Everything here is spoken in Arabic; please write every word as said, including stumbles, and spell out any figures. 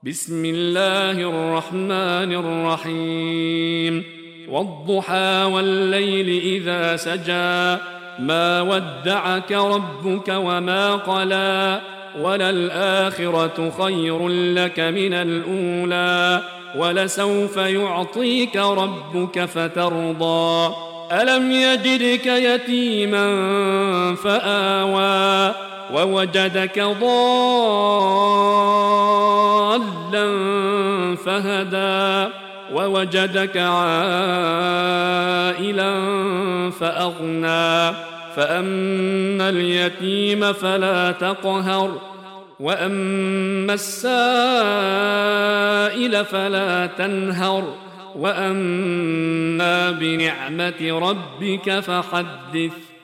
بسم الله الرحمن الرحيم والضحى والليل إذا سجى ما ودعك ربك وما قلى وللآخرة خير لك من الأولى ولسوف يعطيك ربك فترضى ألم يجدك يتيما فآوى ووجدك ضالا فهدى ووجدك عائلا فأغنى فأما اليتيم فلا تقهر وأما السائل فلا تنهر وأما بنعمة ربك فحدث